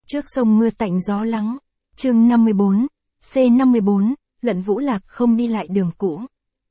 Trước sông mưa tạnh gió lắng. Chương 54, C54, Lận Vũ Lạc không đi lại đường cũ.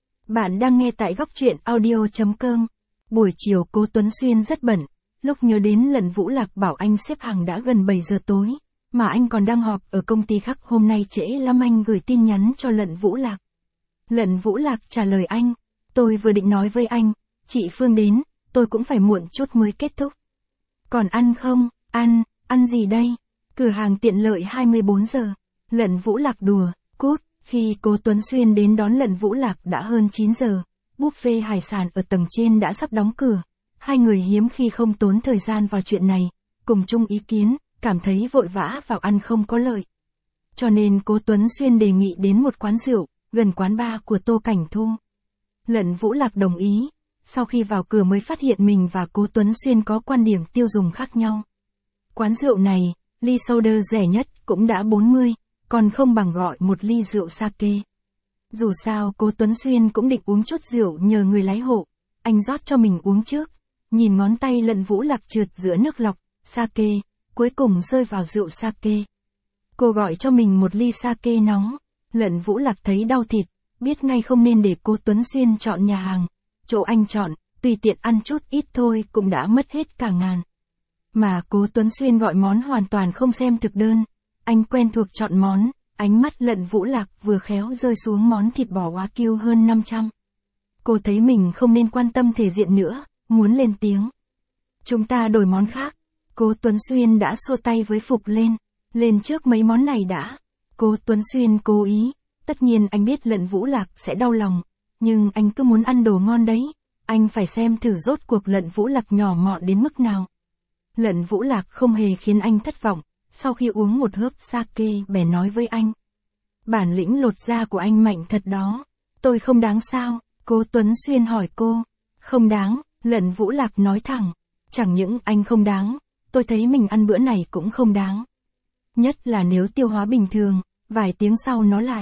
Bạn đang nghe tại góc truyện audio.com. Buổi chiều Cố Tuấn Xuyên rất bận, lúc nhớ đến Lận Vũ Lạc bảo anh xếp hàng đã gần 7 giờ tối, mà anh còn đang họp ở công ty khác, hôm nay trễ lắm. Anh gửi tin nhắn cho Lận Vũ Lạc. Lận Vũ Lạc trả lời anh, tôi vừa định nói với anh, chị Phương đến, tôi cũng phải muộn chút mới kết thúc. Còn ăn không? Ăn gì đây? Cửa hàng tiện lợi 24 giờ. Lận Vũ Lạc đùa, cút. Khi Cố Tuấn Xuyên đến đón Lận Vũ Lạc đã hơn 9 giờ, buffet hải sản ở tầng trên đã sắp đóng cửa. Hai người hiếm khi không tốn thời gian vào chuyện này, cùng chung ý kiến, cảm thấy vội vã vào ăn không có lợi. Cho nên Cố Tuấn Xuyên đề nghị đến một quán rượu, gần quán bar của Tô Cảnh Thu. Lận Vũ Lạc đồng ý, sau khi vào cửa mới phát hiện mình và Cố Tuấn Xuyên có quan điểm tiêu dùng khác nhau. Quán rượu này, ly soda rẻ nhất cũng đã 40, còn không bằng gọi một ly rượu sake. Dù sao Cố Tuấn Xuyên cũng định uống chút rượu nhờ người lái hộ, anh rót cho mình uống trước, nhìn ngón tay Lận Vũ Lạc trượt giữa nước lọc, sake, cuối cùng rơi vào rượu sake. Cô gọi cho mình một ly sake nóng, Lận Vũ Lạc thấy đau thịt, biết ngay không nên để Cố Tuấn Xuyên chọn nhà hàng, chỗ anh chọn, tùy tiện ăn chút ít thôi cũng đã mất hết cả ngàn. Mà Cố Tuấn Xuyên gọi món hoàn toàn không xem thực đơn, anh quen thuộc chọn món, ánh mắt Lận Vũ Lạc vừa khéo rơi xuống món thịt bò Wagyu hơn 500. Cô thấy mình không nên quan tâm thể diện nữa, muốn lên tiếng. Chúng ta đổi món khác. Cố Tuấn Xuyên đã xua tay với Phục lên trước mấy món này đã. Cố Tuấn Xuyên cố ý, tất nhiên anh biết Lận Vũ Lạc sẽ đau lòng, nhưng anh cứ muốn ăn đồ ngon đấy, anh phải xem thử rốt cuộc Lận Vũ Lạc nhỏ mọn đến mức nào. Lận Vũ Lạc không hề khiến anh thất vọng, sau khi uống một hớp sake bèn nói với anh. Bản lĩnh lột da của anh mạnh thật đó, tôi không đáng sao? Cố Tuấn Xuyên hỏi cô. Không đáng, Lận Vũ Lạc nói thẳng, chẳng những anh không đáng, tôi thấy mình ăn bữa này cũng không đáng. Nhất là nếu tiêu hóa bình thường, vài tiếng sau nó lại.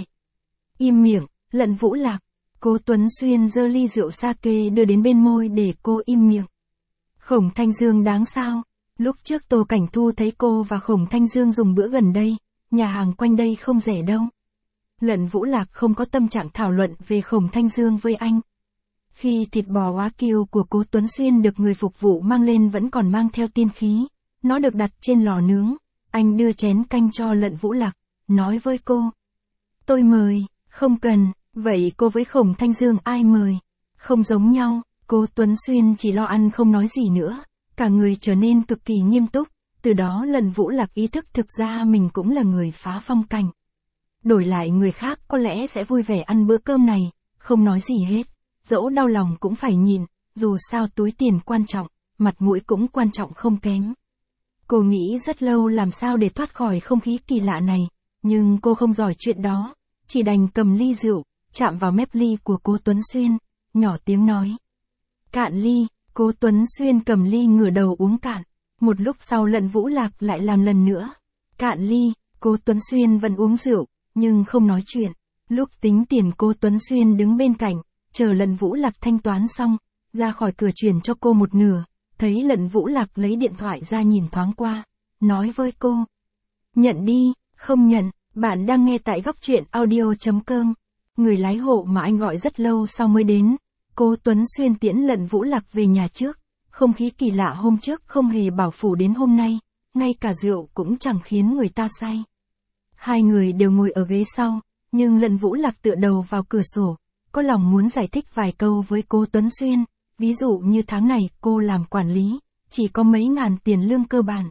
Im miệng, Lận Vũ Lạc. Cố Tuấn Xuyên giơ ly rượu sake đưa đến bên môi để cô im miệng. Khổng Thanh Dương đáng sao? Lúc trước Tô Cảnh Thu thấy cô và Khổng Thanh Dương dùng bữa gần đây, nhà hàng quanh đây không rẻ đâu. Lận Vũ Lạc không có tâm trạng thảo luận về Khổng Thanh Dương với anh. Khi thịt bò Wagyu của Cố Tuấn Xuyên được người phục vụ mang lên vẫn còn mang theo tiên khí, nó được đặt trên lò nướng, anh đưa chén canh cho Lận Vũ Lạc, nói với cô. Tôi mời, không cần, vậy cô với Khổng Thanh Dương ai mời? Không giống nhau, Cố Tuấn Xuyên chỉ lo ăn không nói gì nữa, cả người trở nên cực kỳ nghiêm túc, từ đó Lận Vũ Lạc ý thức thực ra mình cũng là người phá phong cảnh. Đổi lại người khác có lẽ sẽ vui vẻ ăn bữa cơm này, không nói gì hết, dẫu đau lòng cũng phải nhịn, dù sao túi tiền quan trọng, mặt mũi cũng quan trọng không kém. Cô nghĩ rất lâu làm sao để thoát khỏi không khí kỳ lạ này, nhưng cô không giỏi chuyện đó, chỉ đành cầm ly rượu, chạm vào mép ly của Cố Tuấn Xuyên, nhỏ tiếng nói. Cạn ly. Cố Tuấn Xuyên cầm ly ngửa đầu uống cạn. Một lúc sau Lận Vũ Lạc lại làm lần nữa. Cạn ly. Cố Tuấn Xuyên vẫn uống rượu, nhưng không nói chuyện. Lúc tính tiền Cố Tuấn Xuyên đứng bên cạnh, chờ Lận Vũ Lạc thanh toán xong, ra khỏi cửa chuyển cho cô một nửa. Thấy Lận Vũ Lạc lấy điện thoại ra nhìn thoáng qua, nói với cô. Nhận đi, không nhận, bạn đang nghe tại góc truyện audio.com. Người lái hộ mà anh gọi rất lâu sau mới đến. Cố Tuấn Xuyên tiễn Lận Vũ Lạc về nhà trước, không khí kỳ lạ hôm trước không hề bảo phủ đến hôm nay, ngay cả rượu cũng chẳng khiến người ta say. Hai người đều ngồi ở ghế sau, nhưng Lận Vũ Lạc tựa đầu vào cửa sổ, có lòng muốn giải thích vài câu với Cố Tuấn Xuyên, ví dụ như tháng này cô làm quản lý, chỉ có mấy ngàn tiền lương cơ bản.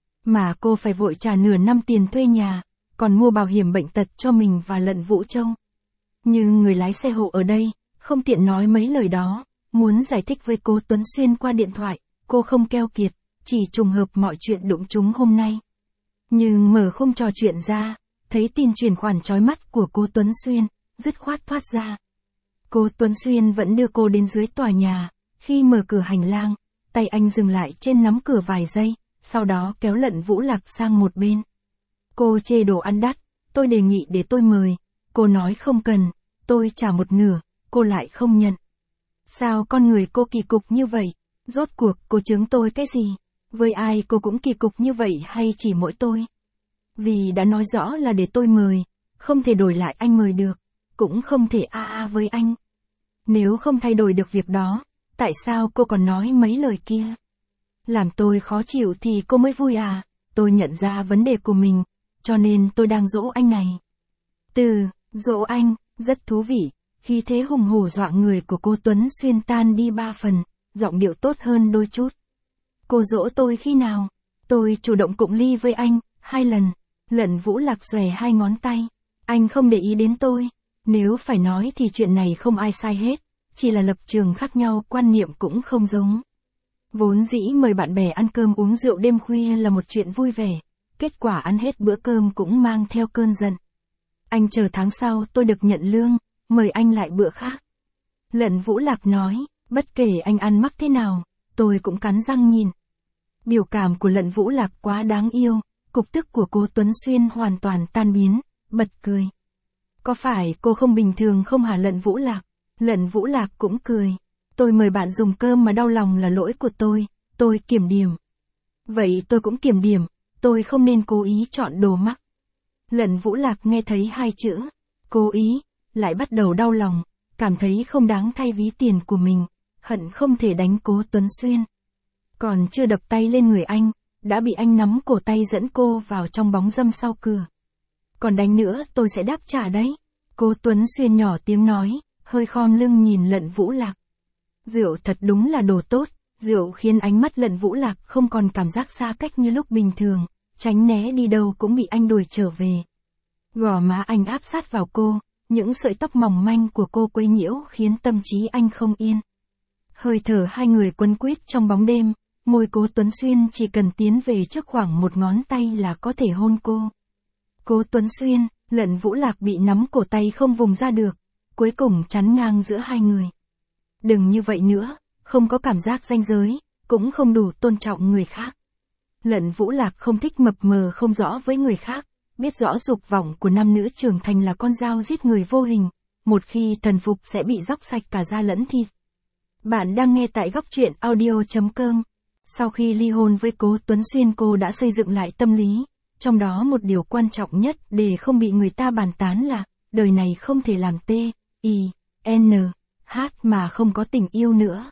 Mà cô phải vội trả nửa năm tiền thuê nhà, còn mua bảo hiểm bệnh tật cho mình và Lận Vũ Châu. Nhưng người lái xe hộ ở đây, không tiện nói mấy lời đó, muốn giải thích với Cố Tuấn Xuyên qua điện thoại, cô không keo kiệt, chỉ trùng hợp mọi chuyện đụng chúng hôm nay. Nhưng mở khung trò chuyện ra, thấy tin chuyển khoản chói mắt của Cố Tuấn Xuyên, dứt khoát thoát ra. Cố Tuấn Xuyên vẫn đưa cô đến dưới tòa nhà, khi mở cửa hành lang, tay anh dừng lại trên nắm cửa vài giây, sau đó kéo Lận Vũ Lạc sang một bên. Cô chê đồ ăn đắt, tôi đề nghị để tôi mời, cô nói không cần, tôi trả một nửa. Cô lại không nhận. Sao con người cô kỳ cục như vậy? Rốt cuộc cô chướng tôi cái gì? Với ai cô cũng kỳ cục như vậy hay chỉ mỗi tôi? Vì đã nói rõ là để tôi mời, không thể đổi lại anh mời được, cũng không thể với anh. Nếu không thay đổi được việc đó, tại sao cô còn nói mấy lời kia? Làm tôi khó chịu thì cô mới vui à? Tôi nhận ra vấn đề của mình, cho nên tôi đang dỗ anh này. Dỗ anh, rất thú vị, khi thế hùng hổ dọa người của cô Tuấn Xuyên tan đi 3 phần, giọng điệu tốt hơn đôi chút. Cô dỗ tôi khi nào? Tôi chủ động cụng ly với anh, 2 lần. Lận Vũ Lạc xòe 2 ngón tay. Anh không để ý đến tôi. Nếu phải nói thì chuyện này không ai sai hết, chỉ là lập trường khác nhau, quan niệm cũng không giống. Vốn dĩ mời bạn bè ăn cơm uống rượu đêm khuya là một chuyện vui vẻ, kết quả ăn hết bữa cơm cũng mang theo cơn giận. Anh chờ tháng sau tôi được nhận lương, mời anh lại bữa khác. Lận Vũ Lạc nói, bất kể anh ăn mắc thế nào, tôi cũng cắn răng nhìn. Biểu cảm của Lận Vũ Lạc quá đáng yêu, cục tức của cô Tuấn Xuyên hoàn toàn tan biến, bật cười. Có phải cô không bình thường không hả Lận Vũ Lạc? Lận Vũ Lạc cũng cười. Tôi mời bạn dùng cơm mà đau lòng là lỗi của tôi kiểm điểm. Vậy tôi cũng kiểm điểm, tôi không nên cố ý chọn đồ mắc. Lận Vũ Lạc nghe thấy 2 chữ, cố ý, lại bắt đầu đau lòng, cảm thấy không đáng thay ví tiền của mình, hận không thể đánh cố Tuấn Xuyên. Còn chưa đập tay lên người anh, đã bị anh nắm cổ tay dẫn cô vào trong bóng râm sau cửa. Còn đánh nữa tôi sẽ đáp trả đấy. Cố Tuấn Xuyên nhỏ tiếng nói, hơi khom lưng nhìn Lận Vũ Lạc. Rượu thật đúng là đồ tốt, rượu khiến ánh mắt Lận Vũ Lạc không còn cảm giác xa cách như lúc bình thường, tránh né đi đâu cũng bị anh đuổi trở về. Gò má anh áp sát vào cô, những sợi tóc mỏng manh của cô quấy nhiễu khiến tâm trí anh không yên. Hơi thở hai người quấn quýt trong bóng đêm, môi Cố Tuấn Xuyên chỉ cần tiến về trước khoảng 1 ngón tay là có thể hôn cô. Cố Tuấn Xuyên, Lận Vũ Lạc bị nắm cổ tay không vùng ra được, cuối cùng chắn ngang giữa hai người. Đừng như vậy nữa, không có cảm giác ranh giới, cũng không đủ tôn trọng người khác. Lận Vũ Lạc không thích mập mờ không rõ với người khác, biết rõ dục vọng của nam nữ trưởng thành là con dao giết người vô hình, một khi thần phục sẽ bị róc sạch cả da lẫn thịt. Bạn đang nghe tại góc truyện audio.com. Sau khi ly hôn với Cố Tuấn Xuyên cô đã xây dựng lại tâm lý, trong đó một điều quan trọng nhất để không bị người ta bàn tán là, đời này không thể làm T.I.N.H mà không có tình yêu nữa.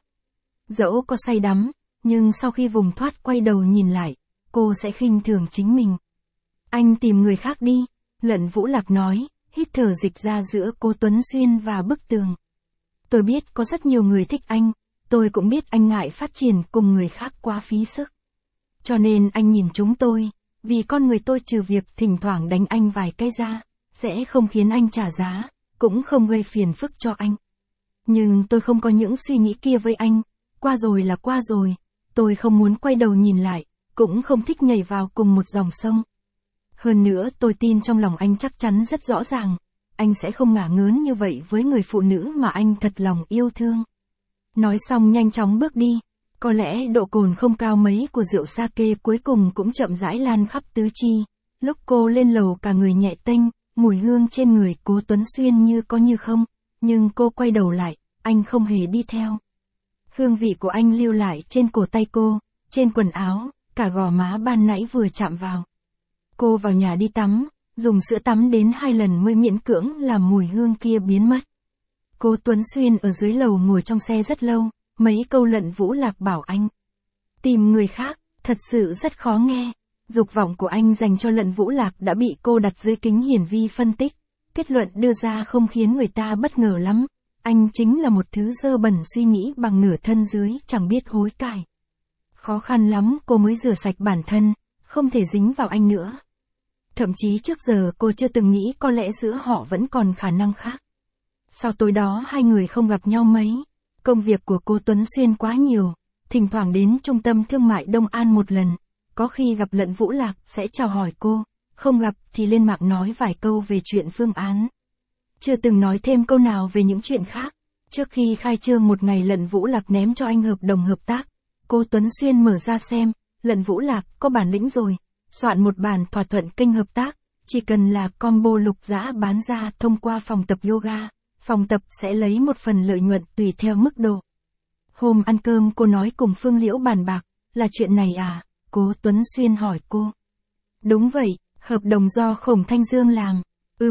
Dẫu có say đắm, nhưng sau khi vùng thoát quay đầu nhìn lại, cô sẽ khinh thường chính mình. Anh tìm người khác đi, Lận Vũ Lạc nói, hít thở dịch ra giữa Cố Tuấn Xuyên và bức tường. Tôi biết có rất nhiều người thích anh, tôi cũng biết anh ngại phát triển cùng người khác quá phí sức. Cho nên anh nhìn chúng tôi, vì con người tôi trừ việc thỉnh thoảng đánh anh vài cái ra, sẽ không khiến anh trả giá, cũng không gây phiền phức cho anh. Nhưng tôi không có những suy nghĩ kia với anh, qua rồi là qua rồi, tôi không muốn quay đầu nhìn lại, cũng không thích nhảy vào cùng một dòng sông. Hơn nữa tôi tin trong lòng anh chắc chắn rất rõ ràng, anh sẽ không ngả ngớn như vậy với người phụ nữ mà anh thật lòng yêu thương. Nói xong nhanh chóng bước đi, có lẽ độ cồn không cao mấy của rượu sake cuối cùng cũng chậm rãi lan khắp tứ chi. Lúc cô lên lầu cả người nhẹ tênh, mùi hương trên người Cố Tuấn Xuyên như có như không, nhưng cô quay đầu lại, anh không hề đi theo. Hương vị của anh lưu lại trên cổ tay cô, trên quần áo, cả gò má ban nãy vừa chạm vào. Cô vào nhà đi tắm, dùng sữa tắm đến 2 lần mới miễn cưỡng làm mùi hương kia biến mất. Cố Tuấn Xuyên ở dưới lầu ngồi trong xe rất lâu, mấy câu Lận Vũ Lạc bảo anh tìm người khác, thật sự rất khó nghe. Dục vọng của anh dành cho Lận Vũ Lạc đã bị cô đặt dưới kính hiển vi phân tích, kết luận đưa ra không khiến người ta bất ngờ lắm. Anh chính là một thứ dơ bẩn suy nghĩ bằng nửa thân dưới chẳng biết hối cải. Khó khăn lắm cô mới rửa sạch bản thân, không thể dính vào anh nữa. Thậm chí trước giờ cô chưa từng nghĩ có lẽ giữa họ vẫn còn khả năng khác. Sau tối đó hai người không gặp nhau mấy. Công việc của Cố Tuấn Xuyên quá nhiều, thỉnh thoảng đến trung tâm thương mại Đông An một lần. Có khi gặp Lận Vũ Lạc sẽ chào hỏi cô, không gặp thì lên mạng nói vài câu về chuyện phương án. Chưa từng nói thêm câu nào về những chuyện khác. Trước khi khai trương một ngày Lận Vũ Lạc ném cho anh hợp đồng hợp tác. Cố Tuấn Xuyên mở ra xem, Lận Vũ Lạc có bản lĩnh rồi, soạn một bản thỏa thuận kênh hợp tác, chỉ cần là combo Lục Dã bán ra thông qua phòng tập yoga, phòng tập sẽ lấy một phần lợi nhuận tùy theo mức độ. Hôm ăn cơm cô nói cùng Phương Liễu bàn bạc, là chuyện này à, Cố Tuấn Xuyên hỏi cô. Đúng vậy, hợp đồng do Khổng Thanh Dương làm.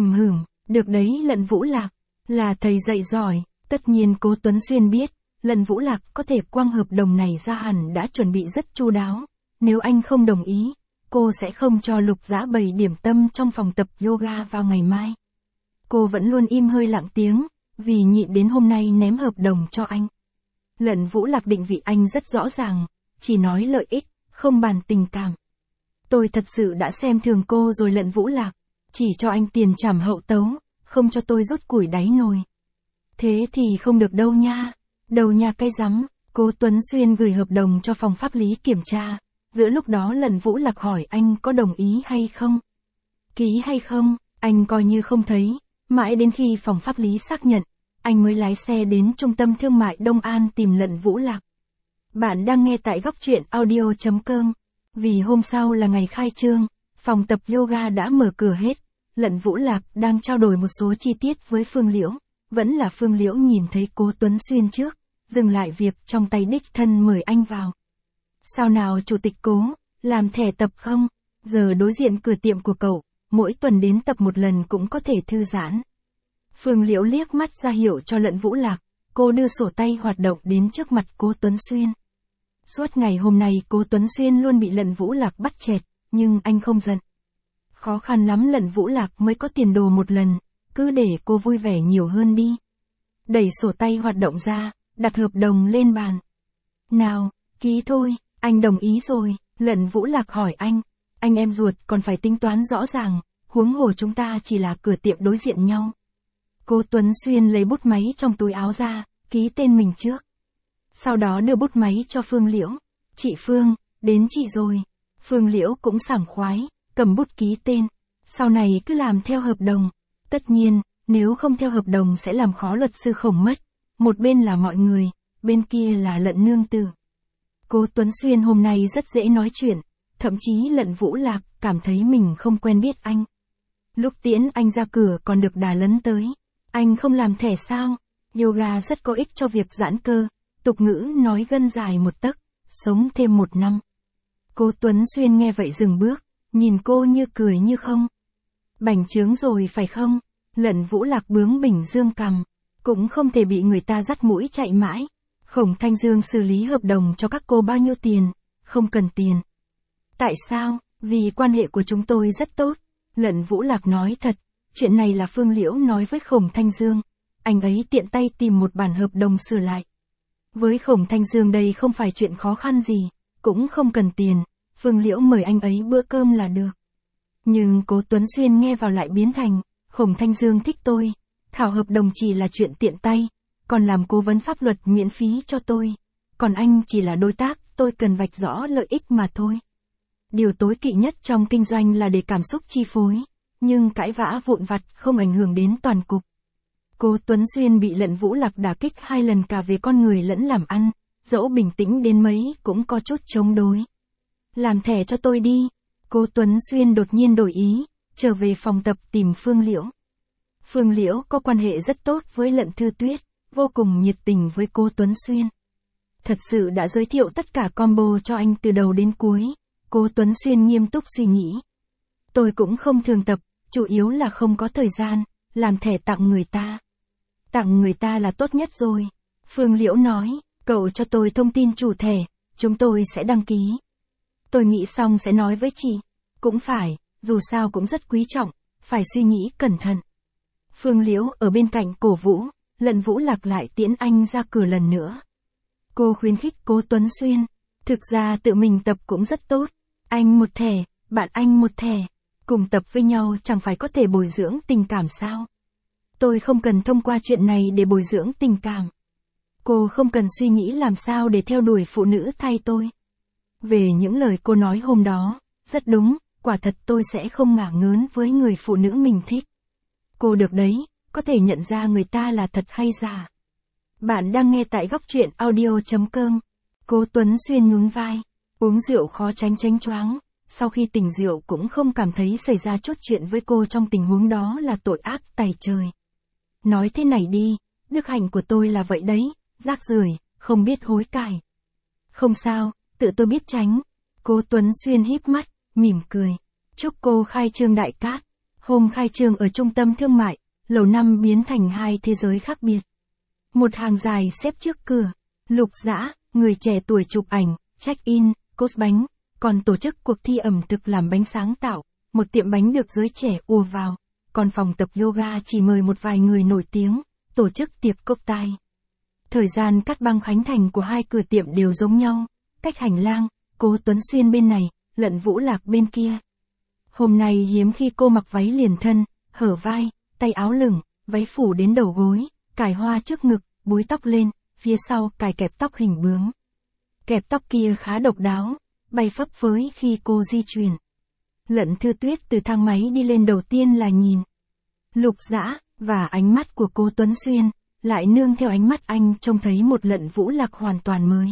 Được đấy Lận Vũ Lạc, là thầy dạy giỏi. Tất nhiên Cố Tuấn Xuyên biết, Lận Vũ Lạc có thể quăng hợp đồng này ra hẳn đã chuẩn bị rất chu đáo. Nếu anh không đồng ý, cô sẽ không cho Lục Dã bày điểm tâm trong phòng tập yoga vào ngày mai. Cô vẫn luôn im hơi lặng tiếng, vì nhịn đến hôm nay ném hợp đồng cho anh. Lận Vũ Lạc định vị anh rất rõ ràng, chỉ nói lợi ích, không bàn tình cảm. Tôi thật sự đã xem thường cô rồi Lận Vũ Lạc, chỉ cho anh tiền trảm hậu tấu, không cho tôi rút củi đáy nồi. Thế thì không được đâu nha, đầu nha cái rắm. Cố Tuấn Xuyên gửi hợp đồng cho phòng pháp lý kiểm tra, giữa lúc đó Lận Vũ Lạc hỏi anh có đồng ý hay không. Ký hay không, anh coi như không thấy, mãi đến khi phòng pháp lý xác nhận, anh mới lái xe đến trung tâm thương mại Đông An tìm Lận Vũ Lạc. Bạn đang nghe tại góc truyện audio.com. Vì hôm sau là ngày khai trương, phòng tập yoga đã mở cửa hết. Lận Vũ Lạc đang trao đổi một số chi tiết với Phương Liễu. Vẫn là Phương Liễu nhìn thấy Cố Tuấn Xuyên trước, dừng lại việc trong tay đích thân mời anh vào. Sao nào chủ tịch Cố, làm thẻ tập không? Giờ đối diện cửa tiệm của cậu, mỗi tuần đến tập một lần cũng có thể thư giãn. Phương Liễu liếc mắt ra hiệu cho Lận Vũ Lạc, cô đưa sổ tay hoạt động đến trước mặt Cố Tuấn Xuyên. Suốt ngày hôm nay Cố Tuấn Xuyên luôn bị Lận Vũ Lạc bắt chẹt, nhưng anh không giận. Khó khăn lắm Lận Vũ Lạc mới có tiền đồ một lần, cứ để cô vui vẻ nhiều hơn đi. Đẩy sổ tay hoạt động ra, đặt hợp đồng lên bàn. Nào, ký thôi, anh đồng ý rồi. Lận Vũ Lạc hỏi anh em ruột còn phải tính toán rõ ràng, huống hồ chúng ta chỉ là cửa tiệm đối diện nhau. Cố Tuấn Xuyên lấy bút máy trong túi áo ra, ký tên mình trước. Sau đó đưa bút máy cho Phương Liễu. Chị Phương, đến chị rồi. Phương Liễu cũng sảng khoái, cầm bút ký tên. Sau này cứ làm theo hợp đồng. Tất nhiên, nếu không theo hợp đồng sẽ làm khó luật sư Khổng mất. Một bên là mọi người, bên kia là Lận nương tử. Cố Tuấn Xuyên hôm nay rất dễ nói chuyện, thậm chí Lận Vũ Lạc cảm thấy mình không quen biết anh. Lúc tiễn anh ra cửa còn được đà lấn tới. Anh không làm thẻ sao? Yoga rất có ích cho việc giãn cơ, tục ngữ nói gân dài một tấc, sống thêm 1 năm. Cố Tuấn Xuyên nghe vậy dừng bước, nhìn cô như cười như không. Bành trướng rồi phải không? Lận Vũ Lạc bướng bỉnh dương cằm, cũng không thể bị người ta dắt mũi chạy mãi. Khổng Thanh Dương xử lý hợp đồng cho các cô bao nhiêu tiền? Không cần tiền. Tại sao? Vì quan hệ của chúng tôi rất tốt. Lận Vũ Lạc nói thật, chuyện này là Phương Liễu nói với Khổng Thanh Dương. Anh ấy tiện tay tìm một bản hợp đồng sửa lại. Với Khổng Thanh Dương đây không phải chuyện khó khăn gì, cũng không cần tiền, Phương Liễu mời anh ấy bữa cơm là được. Nhưng Cố Tuấn Xuyên nghe vào lại biến thành, Khổng Thanh Dương thích tôi, thảo hợp đồng chỉ là chuyện tiện tay, còn làm cố vấn pháp luật miễn phí cho tôi. Còn anh chỉ là đối tác, tôi cần vạch rõ lợi ích mà thôi. Điều tối kỵ nhất trong kinh doanh là để cảm xúc chi phối, nhưng cãi vã vụn vặt không ảnh hưởng đến toàn cục. Cố Tuấn Xuyên bị Lận Vũ Lạc đả kích 2 lần cả về con người lẫn làm ăn, dẫu bình tĩnh đến mấy cũng có chút chống đối. Làm thẻ cho tôi đi. Cố Tuấn Xuyên đột nhiên đổi ý, trở về phòng tập tìm Phương Liễu. Phương Liễu có quan hệ rất tốt với Lận Thư Tuyết, vô cùng nhiệt tình với Cố Tuấn Xuyên. Thật sự đã giới thiệu tất cả combo cho anh từ đầu đến cuối. Cố Tuấn Xuyên nghiêm túc suy nghĩ. Tôi cũng không thường tập, chủ yếu là không có thời gian, làm thẻ tặng người ta. Tặng người ta là tốt nhất rồi. Phương Liễu nói, cậu cho tôi thông tin chủ thẻ, chúng tôi sẽ đăng ký. Tôi nghĩ xong sẽ nói với chị. Cũng phải, dù sao cũng rất quý trọng, phải suy nghĩ cẩn thận. Phương Liễu ở bên cạnh cổ vũ, Lận Vũ Lạc lại tiễn anh ra cửa lần nữa. Cô khuyến khích Cố Tuấn Xuyên, thực ra tự mình tập cũng rất tốt. Anh một thẻ, bạn anh một thẻ, cùng tập với nhau chẳng phải có thể bồi dưỡng tình cảm sao? Tôi không cần thông qua chuyện này để bồi dưỡng tình cảm. Cô không cần suy nghĩ làm sao để theo đuổi phụ nữ thay tôi. Về những lời cô nói hôm đó, rất đúng, quả thật tôi sẽ không ngả ngớn với người phụ nữ mình thích. Cô được đấy, có thể nhận ra người ta là thật hay giả. Bạn đang nghe tại góc truyện audio.com. Cố Tuấn Xuyên nhún vai, uống rượu khó tránh choáng. Sau khi tỉnh rượu cũng không cảm thấy xảy ra chút chuyện với cô trong tình huống đó là tội ác tày trời. Nói thế này đi, đức hạnh của tôi là vậy đấy, rác rưởi, không biết hối cải. Không sao, tự tôi biết tránh. Cố Tuấn Xuyên híp mắt, mỉm cười. Chúc cô khai trương đại cát. Hôm khai trương ở trung tâm thương mại, lầu 5 biến thành hai thế giới khác biệt. Một hàng dài xếp trước cửa. Lục Dã, người trẻ tuổi chụp ảnh, check-in, post bánh, còn tổ chức cuộc thi ẩm thực làm bánh sáng tạo. Một tiệm bánh được giới trẻ ùa vào. Còn phòng tập yoga chỉ mời một vài người nổi tiếng, tổ chức tiệc cocktail. Thời gian cắt băng khánh thành của hai cửa tiệm đều giống nhau. Cách hành lang, Cố Tuấn Xuyên bên này, Lận Vũ Lạc bên kia. Hôm nay hiếm khi cô mặc váy liền thân, hở vai, tay áo lửng, váy phủ đến đầu gối, cài hoa trước ngực, búi tóc lên, phía sau cài kẹp tóc hình bướm. Kẹp tóc kia khá độc đáo, bay phấp phới khi cô di chuyển. Lận Thư Tuyết từ thang máy đi lên đầu tiên là nhìn Lục Dã, và ánh mắt của Cố Tuấn Xuyên, lại nương theo ánh mắt anh trông thấy một Lận Vũ Lạc hoàn toàn mới.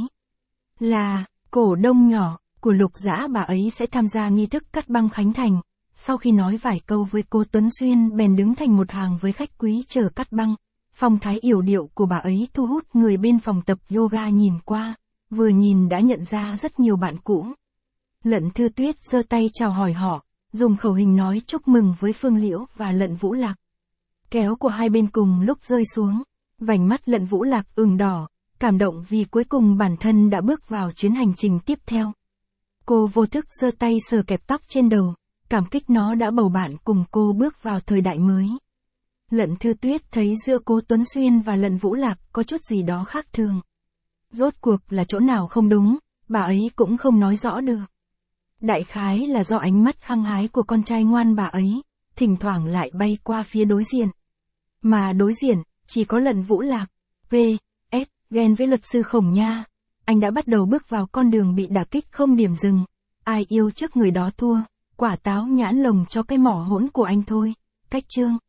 Là cổ đông nhỏ của Lục Dã, bà ấy sẽ tham gia nghi thức cắt băng khánh thành. Sau khi nói vài câu với Cố Tuấn Xuyên bèn đứng thành một hàng với khách quý chờ cắt băng. Phong thái yểu điệu của bà ấy thu hút người bên phòng tập yoga nhìn qua, vừa nhìn đã nhận ra rất nhiều bạn cũ. Lận Thư Tuyết giơ tay chào hỏi họ, dùng khẩu hình nói chúc mừng với Phương Liễu và Lận Vũ Lạc. Kéo của hai bên cùng lúc rơi xuống, vành mắt Lận Vũ Lạc ửng đỏ, cảm động vì cuối cùng bản thân đã bước vào chuyến hành trình tiếp theo. Cô vô thức giơ tay sờ kẹp tóc trên đầu, cảm kích nó đã bầu bạn cùng cô bước vào thời đại mới. Lận Thư Tuyết thấy giữa Cố Tuấn Xuyên và Lận Vũ Lạc có chút gì đó khác thường. Rốt cuộc là chỗ nào không đúng, bà ấy cũng không nói rõ được. Đại khái là do ánh mắt hăng hái của con trai ngoan bà ấy, thỉnh thoảng lại bay qua phía đối diện. Mà đối diện, chỉ có Lận Vũ Lạc. V.S. ghen với luật sư Khổng Nha. Anh đã bắt đầu bước vào con đường bị đả kích không điểm dừng. Ai yêu trước người đó thua, quả táo nhãn lồng cho cái mỏ hỗn của anh thôi. Cách chương